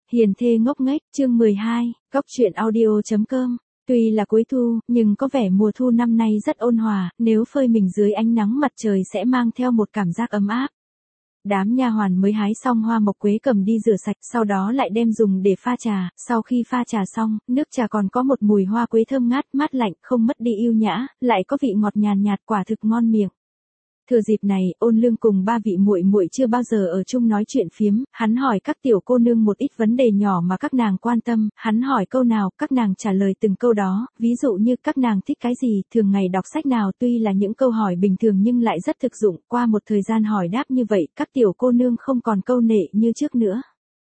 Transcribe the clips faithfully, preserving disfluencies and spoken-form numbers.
Hiền thê ngốc nghếch, chương mười hai, Cóc truyện audio.com. Tuy là cuối thu, nhưng có vẻ mùa thu năm nay rất ôn hòa, nếu phơi mình dưới ánh nắng mặt trời sẽ mang theo một cảm giác ấm áp. Đám nha hoàn mới hái xong hoa mộc quế cầm đi rửa sạch, sau đó lại đem dùng để pha trà, sau khi pha trà xong, nước trà còn có một mùi hoa quế thơm ngát, mát lạnh, không mất đi yêu nhã, lại có vị ngọt nhàn nhạt, quả thực ngon miệng. Thừa dịp này, Ôn Lương cùng ba vị muội muội chưa bao giờ ở chung nói chuyện phiếm, hắn hỏi các tiểu cô nương một ít vấn đề nhỏ mà các nàng quan tâm, hắn hỏi câu nào, các nàng trả lời từng câu đó, ví dụ như các nàng thích cái gì, thường ngày đọc sách nào, tuy là những câu hỏi bình thường nhưng lại rất thực dụng, qua một thời gian hỏi đáp như vậy, các tiểu cô nương không còn câu nệ như trước nữa.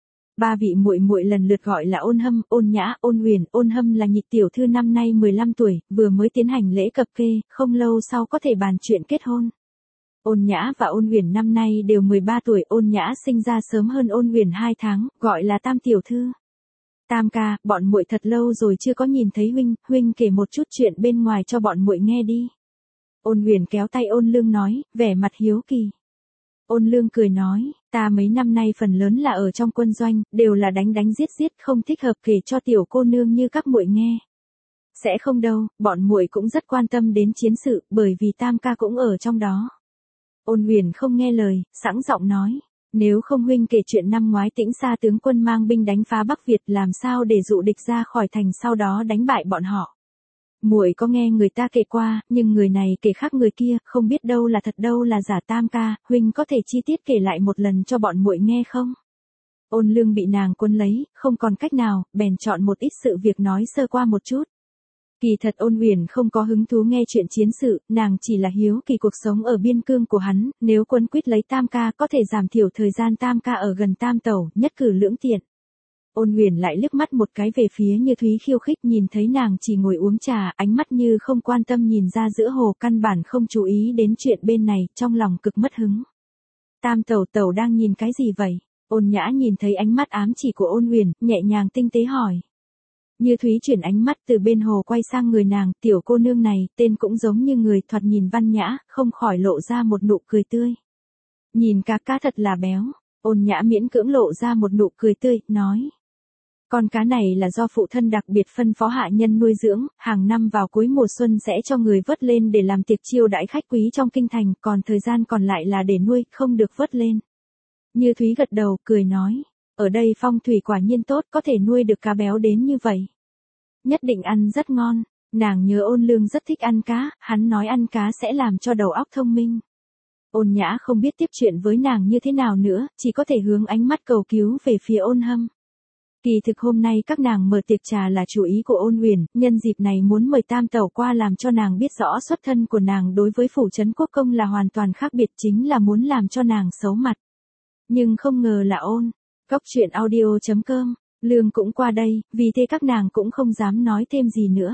Ba vị muội muội lần lượt gọi là Ôn Hâm, Ôn Nhã, Ôn Huyền, Ôn Hâm là nhị tiểu thư năm nay mười lăm tuổi, vừa mới tiến hành lễ cập kê, không lâu sau có thể bàn chuyện kết hôn. Ôn Nhã và Ôn Huyền năm nay đều mười ba tuổi, Ôn Nhã sinh ra sớm hơn Ôn Huyền hai tháng, gọi là Tam tiểu thư. Tam ca, bọn muội thật lâu rồi chưa có nhìn thấy huynh, huynh kể một chút chuyện bên ngoài cho bọn muội nghe đi. Ôn Huyền kéo tay Ôn Lương nói, vẻ mặt hiếu kỳ. Ôn Lương cười nói, ta mấy năm nay phần lớn là ở trong quân doanh, đều là đánh đánh giết giết, không thích hợp kể cho tiểu cô nương như các muội nghe. Sẽ không đâu, bọn muội cũng rất quan tâm đến chiến sự, bởi vì Tam ca cũng ở trong đó. Ôn Huyền không nghe lời, sẵn giọng nói, nếu không huynh kể chuyện năm ngoái Tĩnh Xa tướng quân mang binh đánh phá Bắc Việt, làm sao để dụ địch ra khỏi thành sau đó đánh bại bọn họ. Muội có nghe người ta kể qua, nhưng người này kể khác người kia, không biết đâu là thật đâu là giả. Tam ca, huynh có thể chi tiết kể lại một lần cho bọn muội nghe không? Ôn Lương bị nàng cuốn lấy, không còn cách nào, bèn chọn một ít sự việc nói sơ qua một chút. Kỳ thật Ôn Huyền không có hứng thú nghe chuyện chiến sự, nàng chỉ là hiếu kỳ cuộc sống ở biên cương của hắn, nếu quấn quýt lấy Tam ca có thể giảm thiểu thời gian Tam ca ở gần Tam tẩu, nhất cử lưỡng tiện. Ôn Huyền lại liếc mắt một cái về phía Như Thúy khiêu khích, nhìn thấy nàng chỉ ngồi uống trà, ánh mắt như không quan tâm nhìn ra giữa hồ, căn bản không chú ý đến chuyện bên này, trong lòng cực mất hứng. Tam tẩu tẩu đang nhìn cái gì vậy? Ôn Nhã nhìn thấy ánh mắt ám chỉ của Ôn Huyền, nhẹ nhàng tinh tế hỏi. Như Thúy chuyển ánh mắt từ bên hồ quay sang người nàng, tiểu cô nương này, tên cũng giống như người, thoạt nhìn văn nhã, không khỏi lộ ra một nụ cười tươi. Nhìn cá cá thật là béo. Ôn Nhã miễn cưỡng lộ ra một nụ cười tươi, nói. Con cá này là do phụ thân đặc biệt phân phó hạ nhân nuôi dưỡng, hàng năm vào cuối mùa xuân sẽ cho người vớt lên để làm tiệc chiêu đãi khách quý trong kinh thành, còn thời gian còn lại là để nuôi, không được vớt lên. Như Thúy gật đầu, cười nói. Ở đây phong thủy quả nhiên tốt, có thể nuôi được cá béo đến như vậy. Nhất định ăn rất ngon. Nàng nhớ Ôn Lương rất thích ăn cá, hắn nói ăn cá sẽ làm cho đầu óc thông minh. Ôn Nhã không biết tiếp chuyện với nàng như thế nào nữa, chỉ có thể hướng ánh mắt cầu cứu về phía Ôn Hâm. Kỳ thực hôm nay các nàng mở tiệc trà là chủ ý của Ôn Huyền, nhân dịp này muốn mời Tam tẩu qua làm cho nàng biết rõ xuất thân của nàng đối với phủ trấn quốc công là hoàn toàn khác biệt, chính là muốn làm cho nàng xấu mặt. Nhưng không ngờ là Ôn. Cóc truyện audio.com, Lương cũng qua đây, vì thế các nàng cũng không dám nói thêm gì nữa.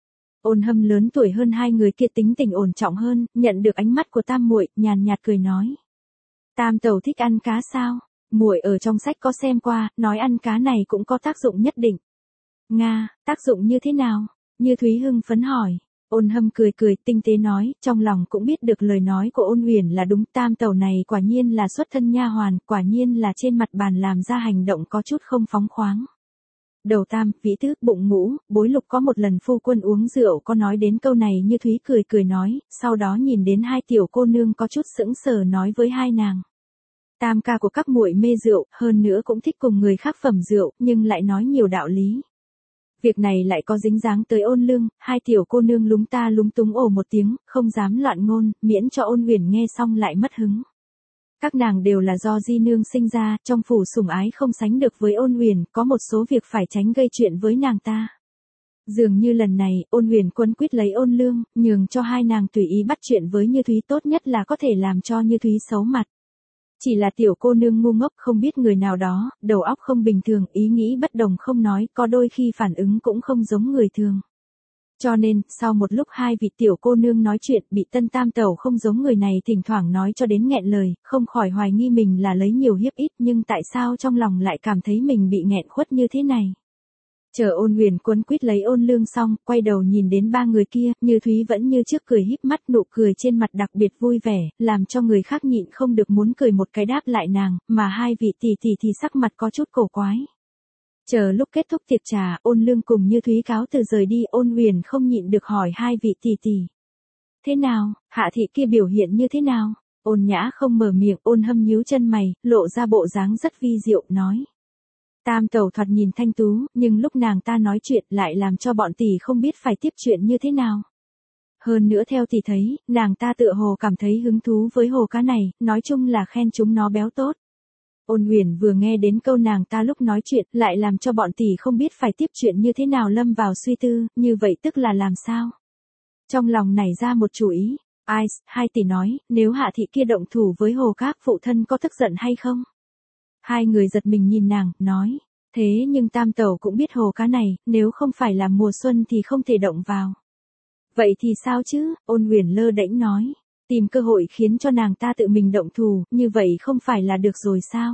Ôn Hâm lớn tuổi hơn hai người kia, tính tình ổn trọng hơn, nhận được ánh mắt của Tam muội, nhàn nhạt cười nói. Tam tẩu thích ăn cá sao? Muội ở trong sách có xem qua, nói ăn cá này cũng có tác dụng nhất định. Nga, tác dụng như thế nào? Như Thúy hưng phấn hỏi. Ôn Hâm cười cười, tinh tế nói, trong lòng cũng biết được lời nói của Ôn Huyền là đúng, Tam tẩu này quả nhiên là xuất thân nha hoàn, quả nhiên là trên mặt bàn làm ra hành động có chút không phóng khoáng. Đầu Tam, vĩ tước, bụng ngũ, bối lục có một lần phu quân uống rượu có nói đến câu này. Như Thúy cười cười nói, sau đó nhìn đến hai tiểu cô nương có chút sững sờ nói với hai nàng. Tam ca của các muội mê rượu, hơn nữa cũng thích cùng người khác phẩm rượu, nhưng lại nói nhiều đạo lý. Việc này lại có dính dáng tới Ôn Lương, hai tiểu cô nương lúng ta lúng túng ồ một tiếng, không dám loạn ngôn, miễn cho Ôn Huyền nghe xong lại mất hứng. Các nàng đều là do di nương sinh ra, trong phủ sủng ái không sánh được với Ôn Huyền, có một số việc phải tránh gây chuyện với nàng ta. Dường như lần này, Ôn Huyền quấn quýt lấy Ôn Lương, nhường cho hai nàng tùy ý bắt chuyện với Như Thúy, tốt nhất là có thể làm cho Như Thúy xấu mặt. Chỉ là tiểu cô nương ngu ngốc không biết người nào đó, đầu óc không bình thường, ý nghĩ bất đồng không nói, có đôi khi phản ứng cũng không giống người thường. Cho nên, sau một lúc hai vị tiểu cô nương nói chuyện, bị tân Tam tẩu không giống người này thỉnh thoảng nói cho đến nghẹn lời, không khỏi hoài nghi mình là lấy nhiều hiếp ít, nhưng tại sao trong lòng lại cảm thấy mình bị nghẹn khuất như thế này. Chờ Ôn Huyền quấn quýt lấy Ôn Lương xong, quay đầu nhìn đến ba người kia, Như Thúy vẫn như trước cười híp mắt, nụ cười trên mặt đặc biệt vui vẻ, làm cho người khác nhịn không được muốn cười một cái đáp lại nàng, mà hai vị tỷ tỷ thì sắc mặt có chút cổ quái. Chờ lúc kết thúc tiệc trà, Ôn Lương cùng Như Thúy cáo từ rời đi, Ôn Huyền không nhịn được hỏi hai vị tỷ tỷ. Thế nào, Hạ thị kia biểu hiện như thế nào? Ôn Nhã không mở miệng, Ôn Hâm nhíu chân mày, lộ ra bộ dáng rất vi diệu, nói. Tam tẩu thoạt nhìn thanh tú, nhưng lúc nàng ta nói chuyện lại làm cho bọn tỷ không biết phải tiếp chuyện như thế nào. Hơn nữa theo tỷ thấy, nàng ta tựa hồ cảm thấy hứng thú với hồ cá này, nói chung là khen chúng nó béo tốt. Ôn Huyền vừa nghe đến câu nàng ta lúc nói chuyện, lại làm cho bọn tỷ không biết phải tiếp chuyện như thế nào, lâm vào suy tư, như vậy tức là làm sao? Trong lòng nảy ra một chủ ý, ai, hai tỷ nói, nếu Hạ thị kia động thủ với hồ các phụ thân có tức giận hay không? Hai người giật mình nhìn nàng, nói, thế nhưng tam tẩu cũng biết hồ cá này, nếu không phải là mùa xuân thì không thể động vào. Vậy thì sao chứ, Ôn Huyền lơ đễnh nói, tìm cơ hội khiến cho nàng ta tự mình động thủ, như vậy không phải là được rồi sao?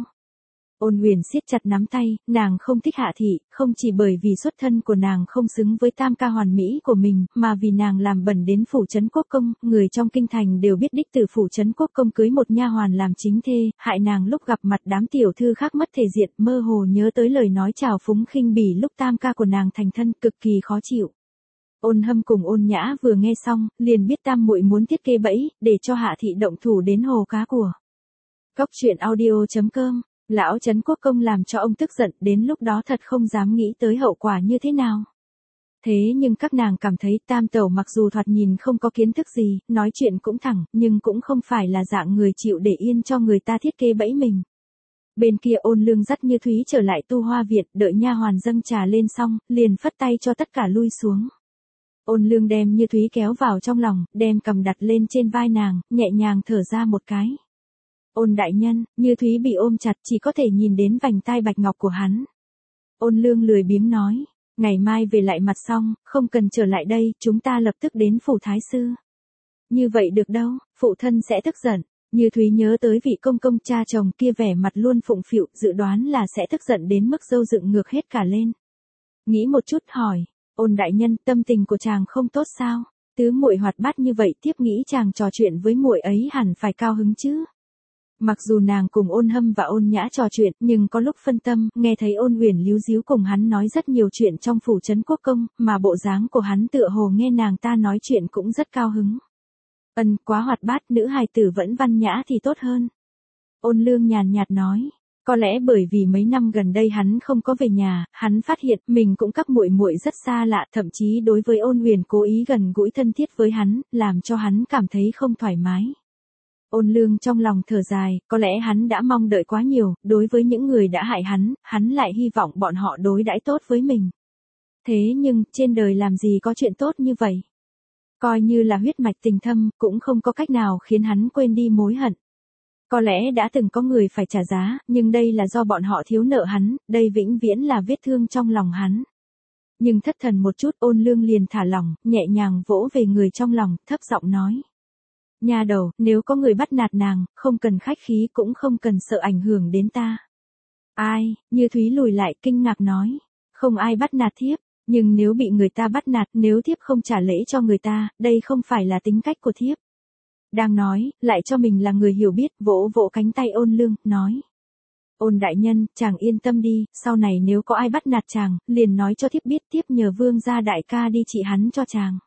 Ôn Huyền siết chặt nắm tay, nàng không thích Hạ thị, không chỉ bởi vì xuất thân của nàng không xứng với tam ca hoàn mỹ của mình, mà vì nàng làm bẩn đến phủ trấn quốc công, người trong kinh thành đều biết đích từ phủ trấn quốc công cưới một nha hoàn làm chính thê, hại nàng lúc gặp mặt đám tiểu thư khác mất thể diện, mơ hồ nhớ tới lời nói trào phúng khinh bỉ lúc tam ca của nàng thành thân, cực kỳ khó chịu. Ôn Hâm cùng Ôn Nhã vừa nghe xong, liền biết tam muội muốn thiết kế bẫy, để cho Hạ thị động thủ đến hồ cá của. Cóc truyện audio chấm com. Lão Trấn Quốc công làm cho ông tức giận, đến lúc đó thật không dám nghĩ tới hậu quả như thế nào. Thế nhưng các nàng cảm thấy tam tẩu mặc dù thoạt nhìn không có kiến thức gì, nói chuyện cũng thẳng, nhưng cũng không phải là dạng người chịu để yên cho người ta thiết kế bẫy mình. Bên kia Ôn Lương dắt Như Thúy trở lại tu hoa viện, đợi nha hoàn dâng trà lên xong, liền phất tay cho tất cả lui xuống. Ôn Lương đem Như Thúy kéo vào trong lòng, đem cầm đặt lên trên vai nàng, nhẹ nhàng thở ra một cái. Ôn đại nhân, Như Thúy bị ôm chặt, chỉ có thể nhìn đến vành tai bạch ngọc của hắn. Ôn Lương lười biếng nói, ngày mai về lại mặt xong, không cần trở lại đây, chúng ta lập tức đến phủ thái sư. Như vậy được đâu, phụ thân sẽ tức giận. Như Thúy nhớ tới vị công công cha chồng kia vẻ mặt luôn phụng phịu, dự đoán là sẽ tức giận đến mức râu dựng ngược hết cả lên. Nghĩ một chút hỏi, Ôn đại nhân, tâm tình của chàng không tốt sao? Tứ muội hoạt bát như vậy, tiếp nghĩ chàng trò chuyện với muội ấy hẳn phải cao hứng chứ. Mặc dù nàng cùng Ôn Hâm và Ôn Nhã trò chuyện, nhưng có lúc phân tâm, nghe thấy Ôn Huyền líu díu cùng hắn nói rất nhiều chuyện trong phủ trấn quốc công, mà bộ dáng của hắn tựa hồ nghe nàng ta nói chuyện cũng rất cao hứng. Ân, quá hoạt bát, nữ hài tử vẫn văn nhã thì tốt hơn. Ôn Lương nhàn nhạt nói, có lẽ bởi vì mấy năm gần đây hắn không có về nhà, hắn phát hiện mình cũng các muội muội rất xa lạ, thậm chí đối với Ôn Huyền cố ý gần gũi thân thiết với hắn, làm cho hắn cảm thấy không thoải mái. Ôn Lương trong lòng thở dài, có lẽ hắn đã mong đợi quá nhiều, đối với những người đã hại hắn, hắn lại hy vọng bọn họ đối đãi tốt với mình. Thế nhưng, trên đời làm gì có chuyện tốt như vậy? Coi như là huyết mạch tình thâm, cũng không có cách nào khiến hắn quên đi mối hận. Có lẽ đã từng có người phải trả giá, nhưng đây là do bọn họ thiếu nợ hắn, đây vĩnh viễn là vết thương trong lòng hắn. Nhưng thất thần một chút, Ôn Lương liền thả lỏng, nhẹ nhàng vỗ về người trong lòng, thấp giọng nói. Nha đầu, nếu có người bắt nạt nàng, không cần khách khí cũng không cần sợ ảnh hưởng đến ta. Ai, Như Thúy lùi lại kinh ngạc nói. Không ai bắt nạt thiếp, nhưng nếu bị người ta bắt nạt, nếu thiếp không trả lễ cho người ta, đây không phải là tính cách của thiếp. Đang nói, lại cho mình là người hiểu biết, vỗ vỗ cánh tay Ôn Lương, nói. Ôn đại nhân, chàng yên tâm đi, sau này nếu có ai bắt nạt chàng, liền nói cho thiếp biết, thiếp nhờ vương gia đại ca đi trị hắn cho chàng.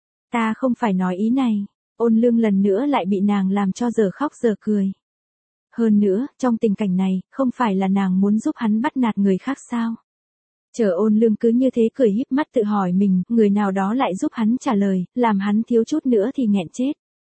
Ta không phải nói ý này. Ôn Lương lần nữa lại bị nàng làm cho giờ khóc giờ cười. Hơn nữa, trong tình cảnh này, không phải là nàng muốn giúp hắn bắt nạt người khác sao? Chờ Ôn Lương cứ như thế cười híp mắt tự hỏi mình, người nào đó lại giúp hắn trả lời, làm hắn thiếu chút nữa thì nghẹn chết.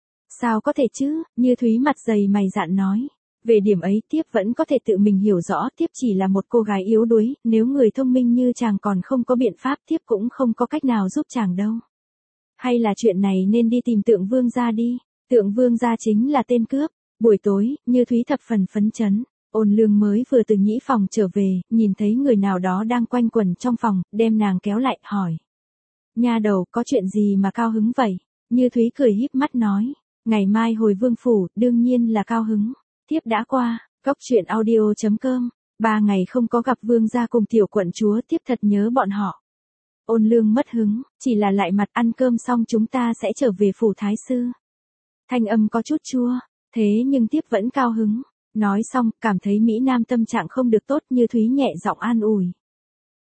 Sao có thể chứ, Như Thúy mặt dày mày dạn nói. Về điểm ấy, thiếp vẫn có thể tự mình hiểu rõ, thiếp chỉ là một cô gái yếu đuối, nếu người thông minh như chàng còn không có biện pháp, thiếp cũng không có cách nào giúp chàng đâu. Hay là chuyện này nên đi tìm Tượng Vương gia đi, Tượng Vương gia chính là tên cướp. Buổi tối, Như Thúy thập phần phấn chấn, Ôn Lương mới vừa từ nhĩ phòng trở về, nhìn thấy người nào đó đang quanh quẩn trong phòng, đem nàng kéo lại, hỏi. Nha đầu, có chuyện gì mà cao hứng vậy? Như Thúy cười híp mắt nói, ngày mai hồi vương phủ, đương nhiên là cao hứng. Thiếp đã qua, cóc truyện audio chấm com, ba ngày không có gặp vương gia cùng tiểu quận chúa, thiếp thật nhớ bọn họ. Ôn Lương mất hứng, chỉ là lại mặt, ăn cơm xong chúng ta sẽ trở về phủ thái sư. Thanh âm có chút chua, thế nhưng thiếp vẫn cao hứng. Nói xong, cảm thấy Mỹ Nam tâm trạng không được tốt, Như Thúy nhẹ giọng an ủi.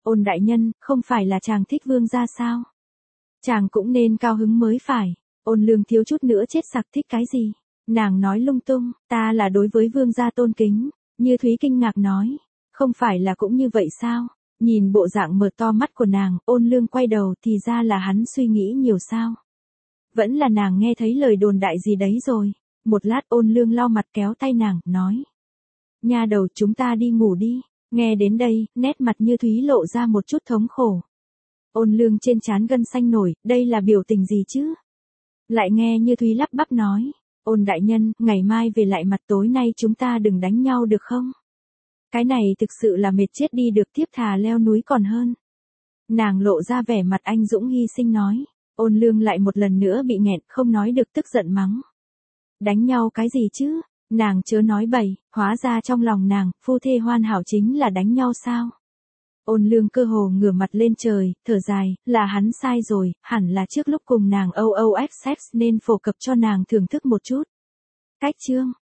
Ôn đại nhân, không phải là chàng thích vương gia sao? Chàng cũng nên cao hứng mới phải. Ôn lương thiếu chút nữa chết sặc, thích cái gì? Nàng nói lung tung, ta là đối với vương gia tôn kính. Như Thúy kinh ngạc nói, không phải là cũng như vậy sao? Nhìn bộ dạng mở to mắt của nàng, ôn lương quay đầu thì ra là hắn suy nghĩ nhiều sao. Vẫn là nàng nghe thấy lời đồn đại gì đấy rồi. Một lát ôn lương lau mặt kéo tay nàng, nói. Nha đầu, chúng ta đi ngủ đi. Nghe đến đây, nét mặt Như Thúy lộ ra một chút thống khổ. Ôn lương trên trán gân xanh nổi, đây là biểu tình gì chứ? Lại nghe Như Thúy lắp bắp nói. Ôn đại nhân, ngày mai về lại mặt, tối nay chúng ta đừng đánh nhau được không? Cái này thực sự là mệt chết đi được, tiếp thà leo núi còn hơn. Nàng lộ ra vẻ mặt anh dũng hy sinh nói. Ôn lương lại một lần nữa bị nghẹn, không nói được, tức giận mắng. Đánh nhau cái gì chứ? Nàng chớ nói bậy, hóa ra trong lòng nàng, phu thê hoàn hảo chính là đánh nhau sao? Ôn lương cơ hồ ngửa mặt lên trời, thở dài, là hắn sai rồi, hẳn là trước lúc cùng nàng o o ép sex nên phổ cập cho nàng thưởng thức một chút. Cách chương